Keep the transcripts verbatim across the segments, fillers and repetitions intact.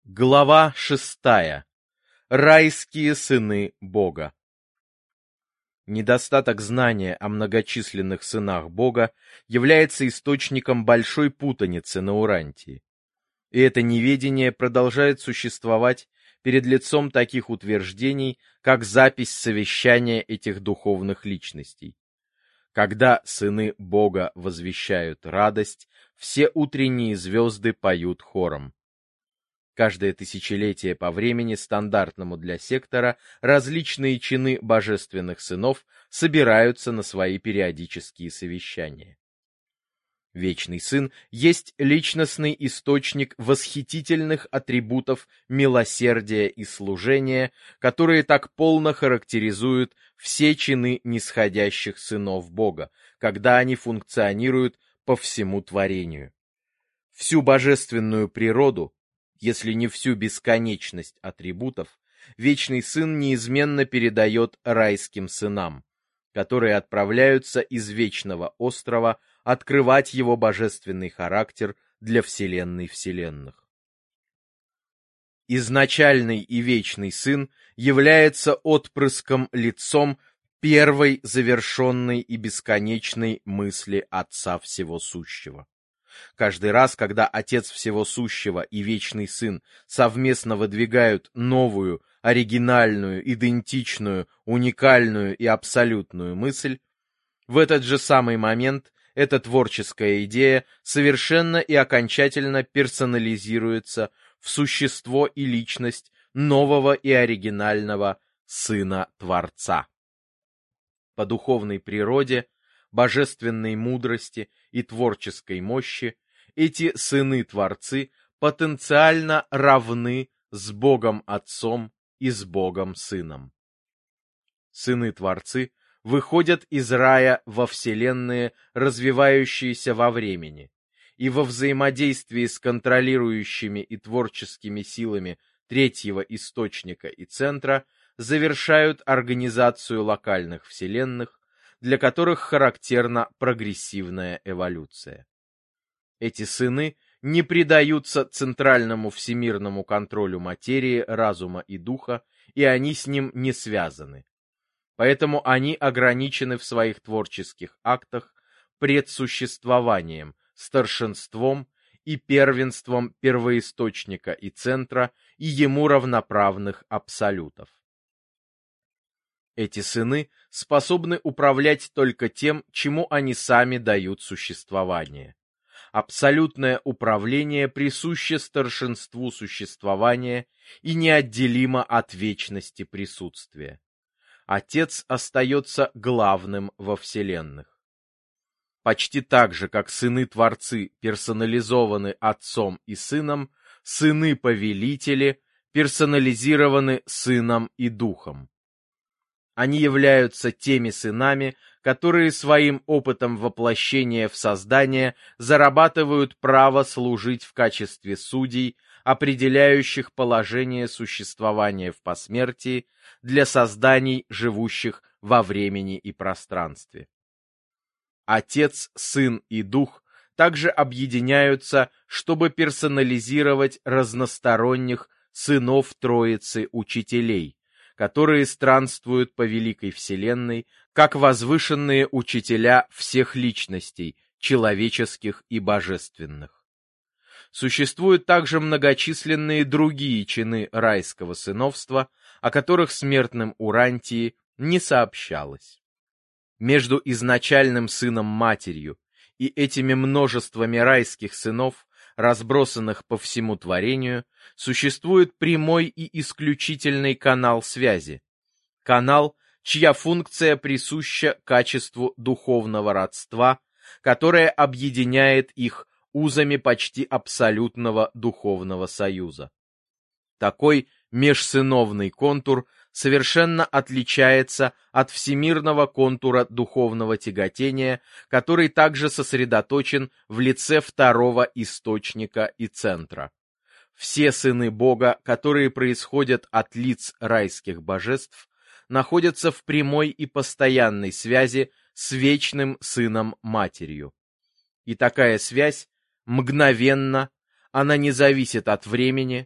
Глава шестая. Райские сыны Бога. Недостаток знания о многочисленных сынах Бога является источником большой путаницы на Урантии. И это неведение продолжает существовать перед лицом таких утверждений, как запись совещания этих духовных личностей. Когда сыны Бога возвещают радость, все утренние звезды поют хором. Каждое тысячелетие по времени, стандартному для сектора, различные чины божественных сынов собираются на свои периодические совещания. Вечный Сын есть личностный источник восхитительных атрибутов милосердия и служения, которые так полно характеризуют все чины нисходящих сынов Бога, когда они функционируют по всему творению. Всю божественную природу, если не всю бесконечность атрибутов, Вечный Сын неизменно передает райским сынам, которые отправляются из Вечного Острова открывать его божественный характер для вселенной вселенных. Изначальный и Вечный Сын является отпрыском лицом первой завершенной и бесконечной мысли Отца Всего Сущего. Каждый раз, когда Отец Всего Сущего и Вечный Сын совместно выдвигают новую, оригинальную, идентичную, уникальную и абсолютную мысль, в этот же самый момент эта творческая идея совершенно и окончательно персонализируется в существо и личность нового и оригинального Сына Творца. По духовной природе, божественной мудрости и творческой мощи эти сыны-творцы потенциально равны с Богом Отцом и с Богом Сыном. Сыны-творцы выходят из рая во вселенные, развивающиеся во времени, и во взаимодействии с контролирующими и творческими силами третьего источника и центра завершают организацию локальных вселенных, для которых характерна прогрессивная эволюция. Эти сыны не предаются центральному всемирному контролю материи, разума и духа, и они с ним не связаны. Поэтому они ограничены в своих творческих актах предсуществованием, старшинством и первенством первоисточника и центра и ему равноправных абсолютов. Эти сыны способны управлять только тем, чему они сами дают существование. Абсолютное управление присуще старшинству существования и неотделимо от вечности присутствия. Отец остается главным во вселенных. Почти так же, как сыны-творцы персонализованы Отцом и Сыном, сыны-повелители персонализированы Сыном и Духом. Они являются теми сынами, которые своим опытом воплощения в создание зарабатывают право служить в качестве судей, определяющих положение существования в посмертии для созданий, живущих во времени и пространстве. Отец, Сын и Дух также объединяются, чтобы персонализировать разносторонних сынов Троицы Учителей, которые странствуют по великой вселенной, как возвышенные учителя всех личностей, человеческих и божественных. Существуют также многочисленные другие чины райского сыновства, о которых смертным Урантии не сообщалось. Между изначальным сыном-матерью и этими множествами райских сынов, разбросанных по всему творению, существует прямой и исключительный канал связи. Канал, чья функция присуща качеству духовного родства, которое объединяет их узами почти абсолютного духовного союза. Такой межсыновный контур совершенно отличается от всемирного контура духовного тяготения, который также сосредоточен в лице второго источника и центра. Все сыны Бога, которые происходят от лиц райских божеств, находятся в прямой и постоянной связи с вечным Сыном-Матерью. И такая связь мгновенна, она не зависит от времени,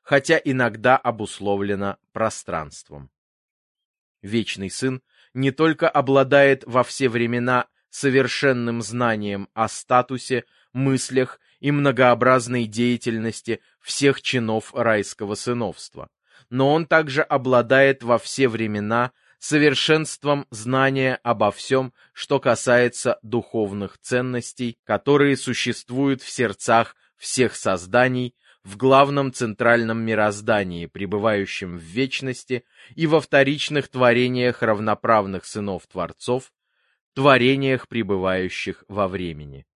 хотя иногда обусловлено пространством. Вечный Сын не только обладает во все времена совершенным знанием о статусе, мыслях и многообразной деятельности всех чинов райского сыновства, но он также обладает во все времена совершенством знания обо всем, что касается духовных ценностей, которые существуют в сердцах всех созданий, в главном центральном мироздании, пребывающем в вечности, и во вторичных творениях равноправных сынов Творцов, творениях, пребывающих во времени.